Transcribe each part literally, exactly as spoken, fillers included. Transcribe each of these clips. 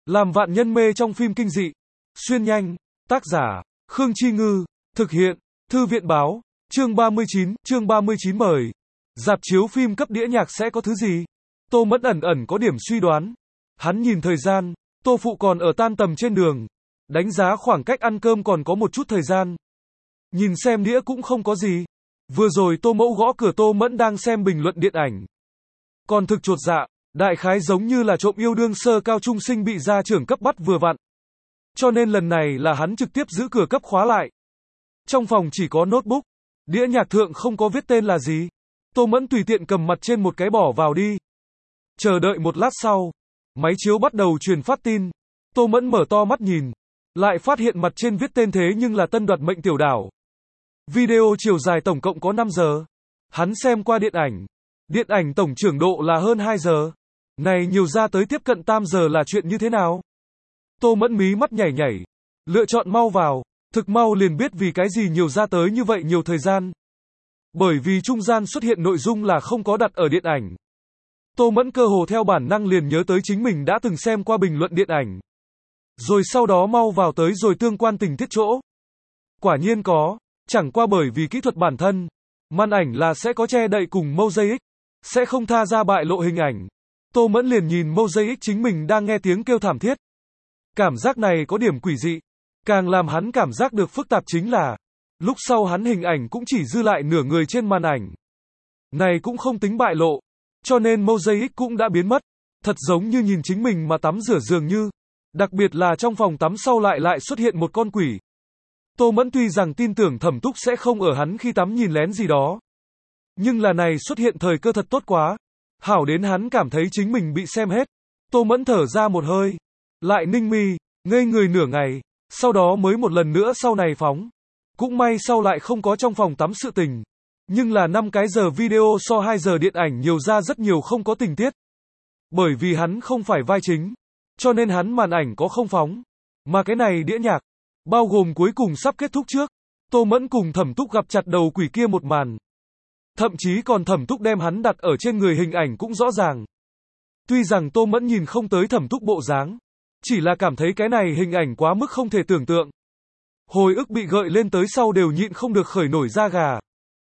Làm vạn nhân mê trong phim kinh dị. Xuyên nhanh. Tác giả, Khương Chi Ngư. Thực hiện, Thư viện Báo. Chương ba mươi chín, chương ba mươi chín mời. Rạp chiếu phim cấp đĩa nhạc sẽ có thứ gì? Tô Mẫn ẩn ẩn có điểm suy đoán. Hắn nhìn thời gian, Tô Phụ còn ở tan tầm trên đường. Đánh giá khoảng cách ăn cơm còn có một chút thời gian. Nhìn xem đĩa cũng không có gì. Vừa rồi Tô Mẫu gõ cửa Tô Mẫn đang xem bình luận điện ảnh. Còn thực chột dạ, đại khái giống như là trộm yêu đương sơ cao trung sinh bị gia trưởng cấp bắt vừa vặn. Cho nên lần này là hắn trực tiếp giữ cửa cấp khóa lại. Trong phòng chỉ có notebook, đĩa nhạc thượng không có viết tên là gì. Tô Mẫn tùy tiện cầm mặt trên một cái bỏ vào đi. Chờ đợi một lát sau, máy chiếu bắt đầu truyền phát tin. Tô Mẫn mở to mắt nhìn, lại phát hiện mặt trên viết tên thế nhưng là Tân Đoạt Mệnh Tiểu Đảo. Video chiều dài tổng cộng có năm giờ. Hắn xem qua điện ảnh. Điện ảnh tổng trưởng độ là hơn hai giờ. Này nhiều ra tới tiếp cận tam giờ là chuyện như thế nào? Tô Mẫn mí mắt nhảy nhảy. Lựa chọn mau vào. Thực mau liền biết vì cái gì nhiều ra tới như vậy nhiều thời gian. Bởi vì trung gian xuất hiện nội dung là không có đặt ở điện ảnh. Tô Mẫn cơ hồ theo bản năng liền nhớ tới chính mình đã từng xem qua bình luận điện ảnh. Rồi sau đó mau vào tới rồi tương quan tình tiết chỗ. Quả nhiên có. Chẳng qua bởi vì kỹ thuật bản thân, màn ảnh là sẽ có che đậy cùng mosaic, sẽ không tha ra bại lộ hình ảnh. Tô Mẫn liền nhìn mosaic chính mình đang nghe tiếng kêu thảm thiết. Cảm giác này có điểm quỷ dị. Càng làm hắn cảm giác được phức tạp chính là, lúc sau hắn hình ảnh cũng chỉ dư lại nửa người trên màn ảnh. Này cũng không tính bại lộ, cho nên mosaic cũng đã biến mất. Thật giống như nhìn chính mình mà tắm rửa dường như. Đặc biệt là trong phòng tắm sau lại lại xuất hiện một con quỷ. Tô Mẫn tuy rằng tin tưởng Thẩm Túc sẽ không ở hắn khi tắm nhìn lén gì đó. Nhưng là này xuất hiện thời cơ thật tốt quá. Hảo đến hắn cảm thấy chính mình bị xem hết. Tô Mẫn thở ra một hơi. Lại ninh mi, ngây người nửa ngày. Sau đó mới một lần nữa sau này phóng. Cũng may sau lại không có trong phòng tắm sự tình. Nhưng là năm cái giờ video so hai giờ điện ảnh nhiều ra rất nhiều không có tình tiết. Bởi vì hắn không phải vai chính. Cho nên hắn màn ảnh có không phóng. Mà cái này đĩa nhạc. Bao gồm cuối cùng sắp kết thúc trước, Tô Mẫn cùng Thẩm Túc gặp chặt đầu quỷ kia một màn. Thậm chí còn Thẩm Túc đem hắn đặt ở trên người hình ảnh cũng rõ ràng. Tuy rằng Tô Mẫn nhìn không tới Thẩm Túc bộ dáng, chỉ là cảm thấy cái này hình ảnh quá mức không thể tưởng tượng. Hồi ức bị gợi lên tới sau đều nhịn không được khởi nổi da gà.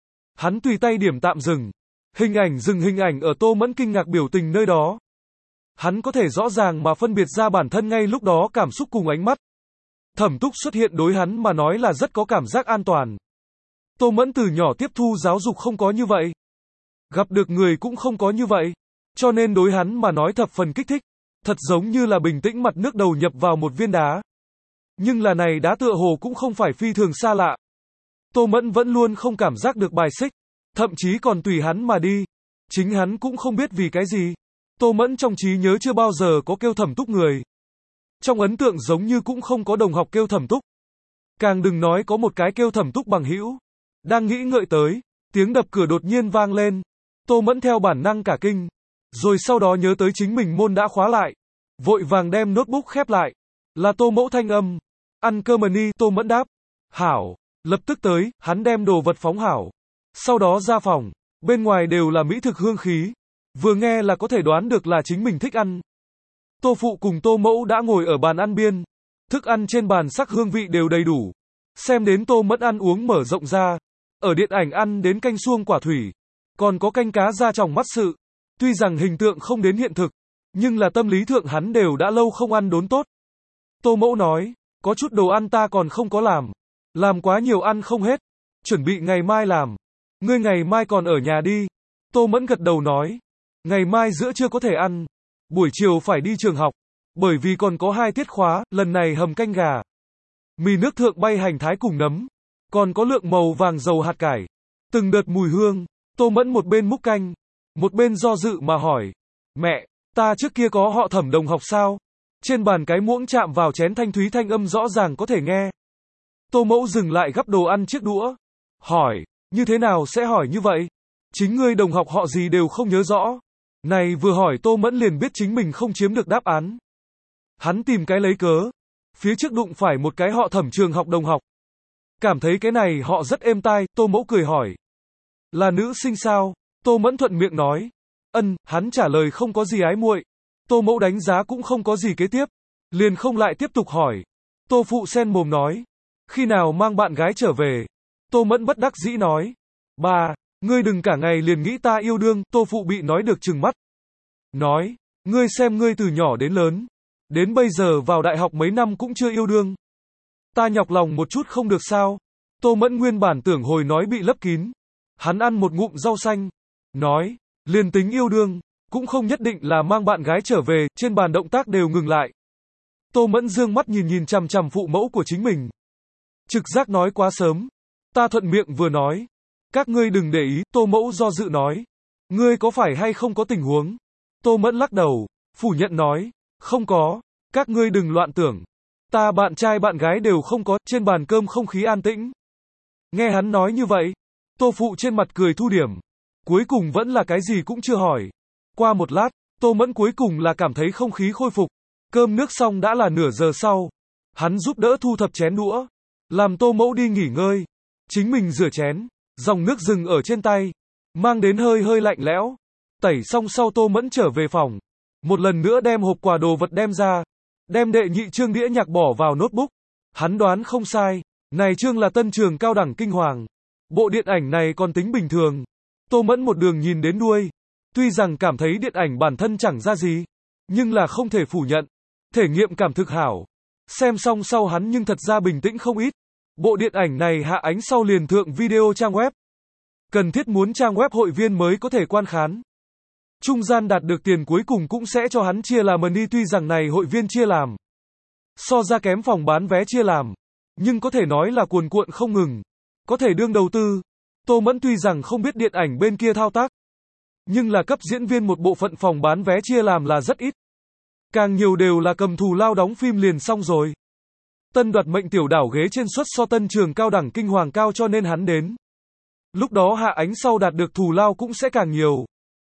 Hắn tùy tay điểm tạm dừng. Hình ảnh dừng hình ảnh ở Tô Mẫn kinh ngạc biểu tình nơi đó. Hắn có thể rõ ràng mà phân biệt ra bản thân ngay lúc đó cảm xúc cùng ánh mắt. Thẩm Túc xuất hiện đối hắn mà nói là rất có cảm giác an toàn. Tô Mẫn từ nhỏ tiếp thu giáo dục không có như vậy. Gặp được người cũng không có như vậy. Cho nên đối hắn mà nói thập phần kích thích. Thật giống như là bình tĩnh mặt nước đầu nhập vào một viên đá. Nhưng là này đá tựa hồ cũng không phải phi thường xa lạ. Tô Mẫn vẫn luôn không cảm giác được bài xích. Thậm chí còn tùy hắn mà đi. Chính hắn cũng không biết vì cái gì. Tô Mẫn trong trí nhớ chưa bao giờ có kêu Thẩm Túc người. Trong ấn tượng giống như cũng không có đồng học kêu Thẩm Túc. Càng đừng nói có một cái kêu Thẩm Túc bằng hữu. Đang nghĩ ngợi tới, tiếng đập cửa đột nhiên vang lên. Tô Mẫn theo bản năng cả kinh. Rồi sau đó nhớ tới chính mình môn đã khóa lại. Vội vàng đem notebook khép lại. Là Tô Mẫu thanh âm. Ăn cơm mà ni, Tô Mẫn đáp. Hảo. Lập tức tới, hắn đem đồ vật phóng hảo. Sau đó ra phòng. Bên ngoài đều là mỹ thực hương khí. Vừa nghe là có thể đoán được là chính mình thích ăn. Tô Phụ cùng Tô Mẫu đã ngồi ở bàn ăn biên. Thức ăn trên bàn sắc hương vị đều đầy đủ. Xem đến Tô Mẫn ăn uống mở rộng ra. Ở điện ảnh ăn đến canh suông quả thủy. Còn có canh cá da tròng mắt sự. Tuy rằng hình tượng không đến hiện thực. Nhưng là tâm lý thượng hắn đều đã lâu không ăn đốn tốt. Tô Mẫu nói. Có chút đồ ăn ta còn không có làm. Làm quá nhiều ăn không hết. Chuẩn bị ngày mai làm. Ngươi ngày mai còn ở nhà đi. Tô Mẫn gật đầu nói. Ngày mai giữa trưa có thể ăn. Buổi chiều phải đi trường học. Bởi vì còn có hai tiết khóa, lần này hầm canh gà. Mì nước thượng bay hành thái cùng nấm. Còn có lượng màu vàng dầu hạt cải. Từng đợt mùi hương. Tô Mẫn một bên múc canh. Một bên do dự mà hỏi. Mẹ, ta trước kia có họ Thẩm đồng học sao? Trên bàn cái muỗng chạm vào chén thanh thúy thanh âm rõ ràng có thể nghe. Tô Mẫu dừng lại gắp đồ ăn chiếc đũa. Hỏi, như thế nào sẽ hỏi như vậy? Chính ngươi đồng học họ gì đều không nhớ rõ. Này vừa hỏi Tô Mẫn liền biết chính mình không chiếm được đáp án. Hắn tìm cái lấy cớ. Phía trước đụng phải một cái họ Thẩm trường học đồng học. Cảm thấy cái này họ rất êm tai, Tô Mẫu cười hỏi. Là nữ sinh sao? Tô Mẫn thuận miệng nói. Ân, hắn trả lời không có gì ái muội. Tô Mẫu đánh giá cũng không có gì kế tiếp. liền không lại tiếp tục hỏi. Tô Phụ sen mồm nói. Khi nào mang bạn gái trở về? Tô Mẫn bất đắc dĩ nói. Ba, ngươi đừng cả ngày liền nghĩ ta yêu đương, Tô Phụ bị nói được trừng mắt. Nói, ngươi xem ngươi từ nhỏ đến lớn. Đến bây giờ vào đại học mấy năm cũng chưa yêu đương. Ta nhọc lòng một chút không được sao? Tô Mẫn nguyên bản tưởng hồi nói bị lấp kín. Hắn ăn một ngụm rau xanh. Nói, liền tính yêu đương, cũng không nhất định là mang bạn gái trở về, trên bàn động tác đều ngừng lại. Tô Mẫn dương mắt nhìn nhìn chằm chằm phụ mẫu của chính mình. Trực giác nói quá sớm. Ta thuận miệng vừa nói. Các ngươi đừng để ý, Tô Mẫu do dự nói. Ngươi có phải hay không có tình huống? Tô Mẫn lắc đầu, phủ nhận nói. Không có, các ngươi đừng loạn tưởng. Ta bạn trai bạn gái đều không có, trên bàn cơm không khí an tĩnh. Nghe hắn nói như vậy, Tô Phụ trên mặt cười thu điểm. Cuối cùng vẫn là cái gì cũng chưa hỏi. Qua một lát, Tô Mẫn cuối cùng là cảm thấy không khí khôi phục. Cơm nước xong đã là nửa giờ sau. Hắn giúp đỡ thu thập chén đũa. Làm Tô Mẫu đi nghỉ ngơi. Chính mình rửa chén. Dòng nước dừng ở trên tay. Mang đến hơi hơi lạnh lẽo. Tẩy xong sau Tô Mẫn trở về phòng. Một lần nữa đem hộp quà đồ vật đem ra. Đem đệ nhị chương đĩa nhạc bỏ vào notebook. Hắn đoán không sai. Này chương là Tân Trường Cao Đẳng Kinh Hoàng. Bộ điện ảnh này còn tính bình thường. Tô Mẫn một đường nhìn đến đuôi. Tuy rằng cảm thấy điện ảnh bản thân chẳng ra gì. Nhưng là không thể phủ nhận. Thể nghiệm cảm thực hảo. Xem xong sau hắn nhưng thật ra bình tĩnh không ít. Bộ điện ảnh này hạ ánh sau liền thượng video trang web. Cần thiết muốn trang web hội viên mới có thể quan khán. Trung gian đạt được tiền cuối cùng cũng sẽ cho hắn chia làm money, tuy rằng này hội viên chia làm. So ra kém phòng bán vé chia làm. Nhưng có thể nói là cuồn cuộn không ngừng. Có thể đương đầu tư. Tô Mẫn tuy rằng không biết điện ảnh bên kia thao tác. Nhưng là cấp diễn viên một bộ phận phòng bán vé chia làm là rất ít. Càng nhiều đều là cầm thù lao đóng phim liền xong rồi. Tân đoạt mệnh tiểu đảo ghế trên suất so Tân Trường Cao Đẳng Kinh Hoàng cao, cho nên hắn đến. Lúc đó hạ ánh sau đạt được thù lao cũng sẽ càng nhiều.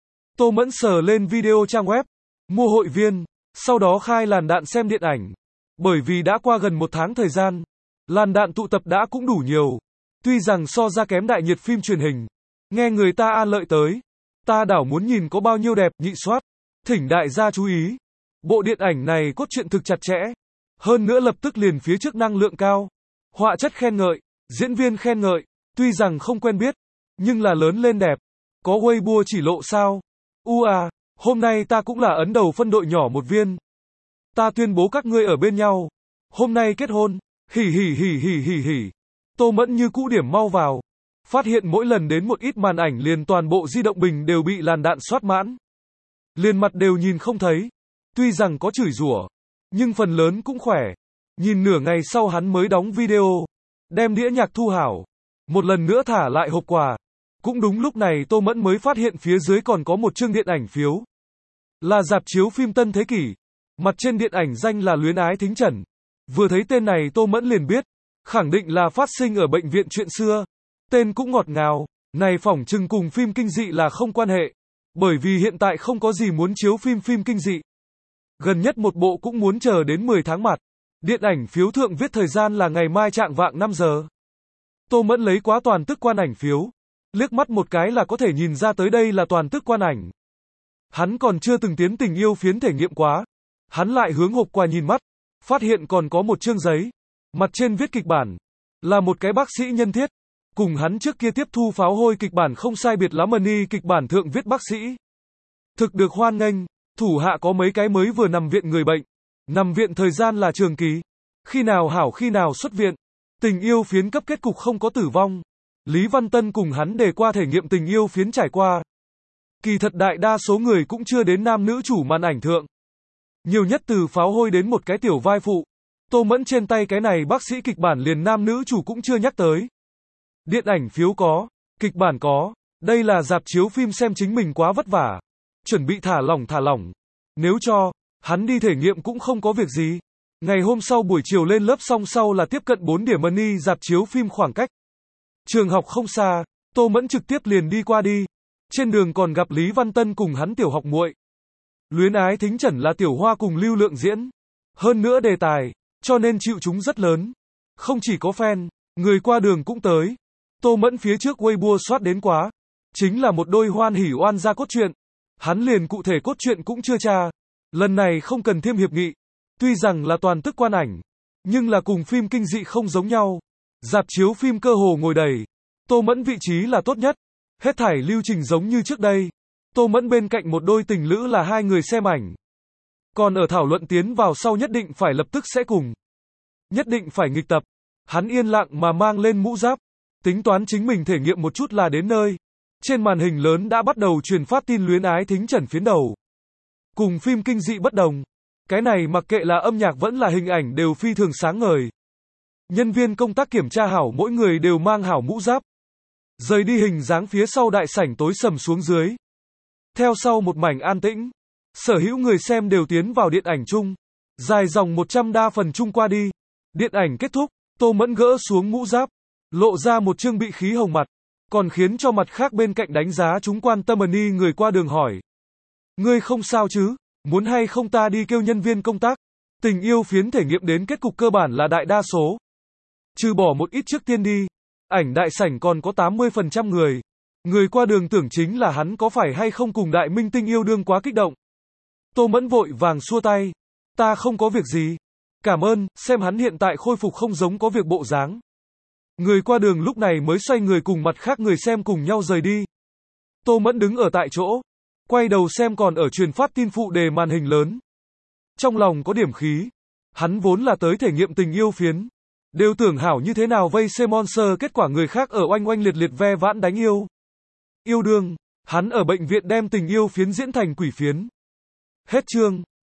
Tô Mẫn sờ lên video trang web. Mua hội viên. Sau đó khai làn đạn xem điện ảnh. Bởi vì đã qua gần một tháng thời gian. Làn đạn tụ tập đã cũng đủ nhiều. Tuy rằng so ra kém đại nhiệt phim truyền hình. Nghe người ta an lợi tới. Ta đảo muốn nhìn có bao nhiêu đẹp, nhị soát. Thỉnh đại gia chú ý. Bộ điện ảnh này cốt truyện thực chặt chẽ. Hơn nữa lập tức liền phía trước năng lượng cao. Họa chất khen ngợi. Diễn viên khen ngợi. Tuy rằng không quen biết. Nhưng là lớn lên đẹp. Có Weibo chỉ lộ sao? U à, hôm nay ta cũng là ấn đầu phân đội nhỏ một viên. Ta tuyên bố các ngươi ở bên nhau. Hôm nay kết hôn. Hỉ hỉ hỉ hỉ hỉ hỉ. Tô Mẫn như cũ điểm mau vào. Phát hiện mỗi lần đến một ít màn ảnh liền toàn bộ di động bình đều bị làn đạn soát mãn. Liền mặt đều nhìn không thấy. Tuy rằng có chửi rủa, nhưng phần lớn cũng khỏe. Nhìn nửa ngày sau hắn mới đóng video. Đem đĩa nhạc thu hảo. Một lần nữa thả lại hộp quà. Cũng đúng lúc này Tô Mẫn mới phát hiện phía dưới còn có một chương điện ảnh phiếu. Là rạp chiếu phim Tân Thế Kỷ. Mặt trên điện ảnh danh là Luyến Ái Thính Trần. Vừa thấy tên này Tô Mẫn liền biết. Khẳng định là phát sinh ở bệnh viện chuyện xưa. Tên cũng ngọt ngào. Này phỏng chừng cùng phim kinh dị là không quan hệ. Bởi vì hiện tại không có gì muốn chiếu phim phim kinh dị. Gần nhất một bộ cũng muốn chờ đến mười tháng mặt. Điện ảnh phiếu thượng viết thời gian là ngày mai trạng vạng năm giờ. Tô Mẫn lấy quá toàn tức quan ảnh phiếu. Liếc mắt một cái là có thể nhìn ra tới đây là toàn tức quan ảnh. Hắn còn chưa từng tiến tình yêu phiến thể nghiệm quá. Hắn lại hướng hộp quà nhìn mắt. Phát hiện còn có một chương giấy. Mặt trên viết kịch bản. Là một cái bác sĩ nhân thiết. Cùng hắn trước kia tiếp thu pháo hôi kịch bản không sai biệt lắm, money kịch bản thượng viết bác sĩ. Thực được hoan nghênh. Thủ hạ có mấy cái mới vừa nằm viện người bệnh. Nằm viện thời gian là trường kỳ. Khi nào hảo khi nào xuất viện. Tình yêu phiến cấp kết cục không có tử vong. Lý Văn Tân cùng hắn đề qua thể nghiệm tình yêu phiến trải qua. Kỳ thật đại đa số người cũng chưa đến nam nữ chủ màn ảnh thượng. Nhiều nhất từ pháo hôi đến một cái tiểu vai phụ. Tô Mẫn trên tay cái này bác sĩ kịch bản liền nam nữ chủ cũng chưa nhắc tới. Điện ảnh phiếu có, kịch bản có. Đây là rạp chiếu phim xem chính mình quá vất vả. Chuẩn bị thả lỏng thả lỏng. Nếu cho, hắn đi thể nghiệm cũng không có việc gì. Ngày hôm sau buổi chiều lên lớp xong sau là tiếp cận bốn điểm money rạp chiếu phim khoảng cách. Trường học không xa, Tô Mẫn trực tiếp liền đi qua đi. Trên đường còn gặp Lý Văn Tân cùng hắn tiểu học muội. Luyến Ái Thính Trần là Tiểu Hoa cùng Lưu Lượng diễn. Hơn nữa đề tài, cho nên chịu chúng rất lớn. Không chỉ có fan, người qua đường cũng tới. Tô Mẫn phía trước Weibo soát đến quá. Chính là một đôi hoan hỉ oan gia cốt truyện. Hắn liền cụ thể cốt truyện cũng chưa tra. Lần này không cần thêm hiệp nghị. Tuy rằng là toàn tức quan ảnh, nhưng là cùng phim kinh dị không giống nhau. Rạp chiếu phim cơ hồ ngồi đầy. Tô Mẫn vị trí là tốt nhất. Hết thảy lưu trình giống như trước đây. Tô Mẫn bên cạnh một đôi tình lữ là hai người xem ảnh. Còn ở thảo luận tiến vào sau nhất định phải lập tức sẽ cùng. Nhất định phải nghịch tập. Hắn yên lặng mà mang lên mũ giáp. Tính toán chính mình thể nghiệm một chút là đến nơi. Trên màn hình lớn đã bắt đầu truyền phát tin luyến ái thính trần phiến đầu. Cùng phim kinh dị bất đồng. Cái này mặc kệ là âm nhạc vẫn là hình ảnh đều phi thường sáng ngời. Nhân viên công tác kiểm tra hảo mỗi người đều mang hảo mũ giáp. Rời đi hình dáng phía sau đại sảnh tối sầm xuống dưới. Theo sau một mảnh an tĩnh. Sở hữu người xem đều tiến vào điện ảnh chung. Dài dòng một trăm đa phần chung qua đi. Điện ảnh kết thúc, Tô Mẫn gỡ xuống mũ giáp. Lộ ra một trương bị khí hồng mặt. Còn khiến cho mặt khác bên cạnh đánh giá chúng quan tâm ẩn y người qua đường hỏi. Ngươi không sao chứ? Muốn hay không ta đi kêu nhân viên công tác? Tình yêu phiến thể nghiệm đến kết cục cơ bản là đại đa số. Trừ bỏ một ít trước tiên đi. Ảnh đại sảnh còn có tám mươi phần trăm người. Người qua đường tưởng chính là hắn có phải hay không cùng đại minh tinh yêu đương quá kích động. Tô Mẫn vội vàng xua tay. Ta không có việc gì. Cảm ơn, xem hắn hiện tại khôi phục không giống có việc bộ dáng. Người qua đường lúc này mới xoay người cùng mặt khác người xem cùng nhau rời đi. Tô Mẫn đứng ở tại chỗ. Quay đầu xem còn ở truyền phát tin phụ đề màn hình lớn. Trong lòng có điểm khí. Hắn vốn là tới thể nghiệm tình yêu phiến. Đều tưởng hảo như thế nào vây xem monster kết quả người khác ở oanh oanh liệt liệt ve vãn đánh yêu. Yêu đương. Hắn ở bệnh viện đem tình yêu phiến diễn thành quỷ phiến. Hết chương.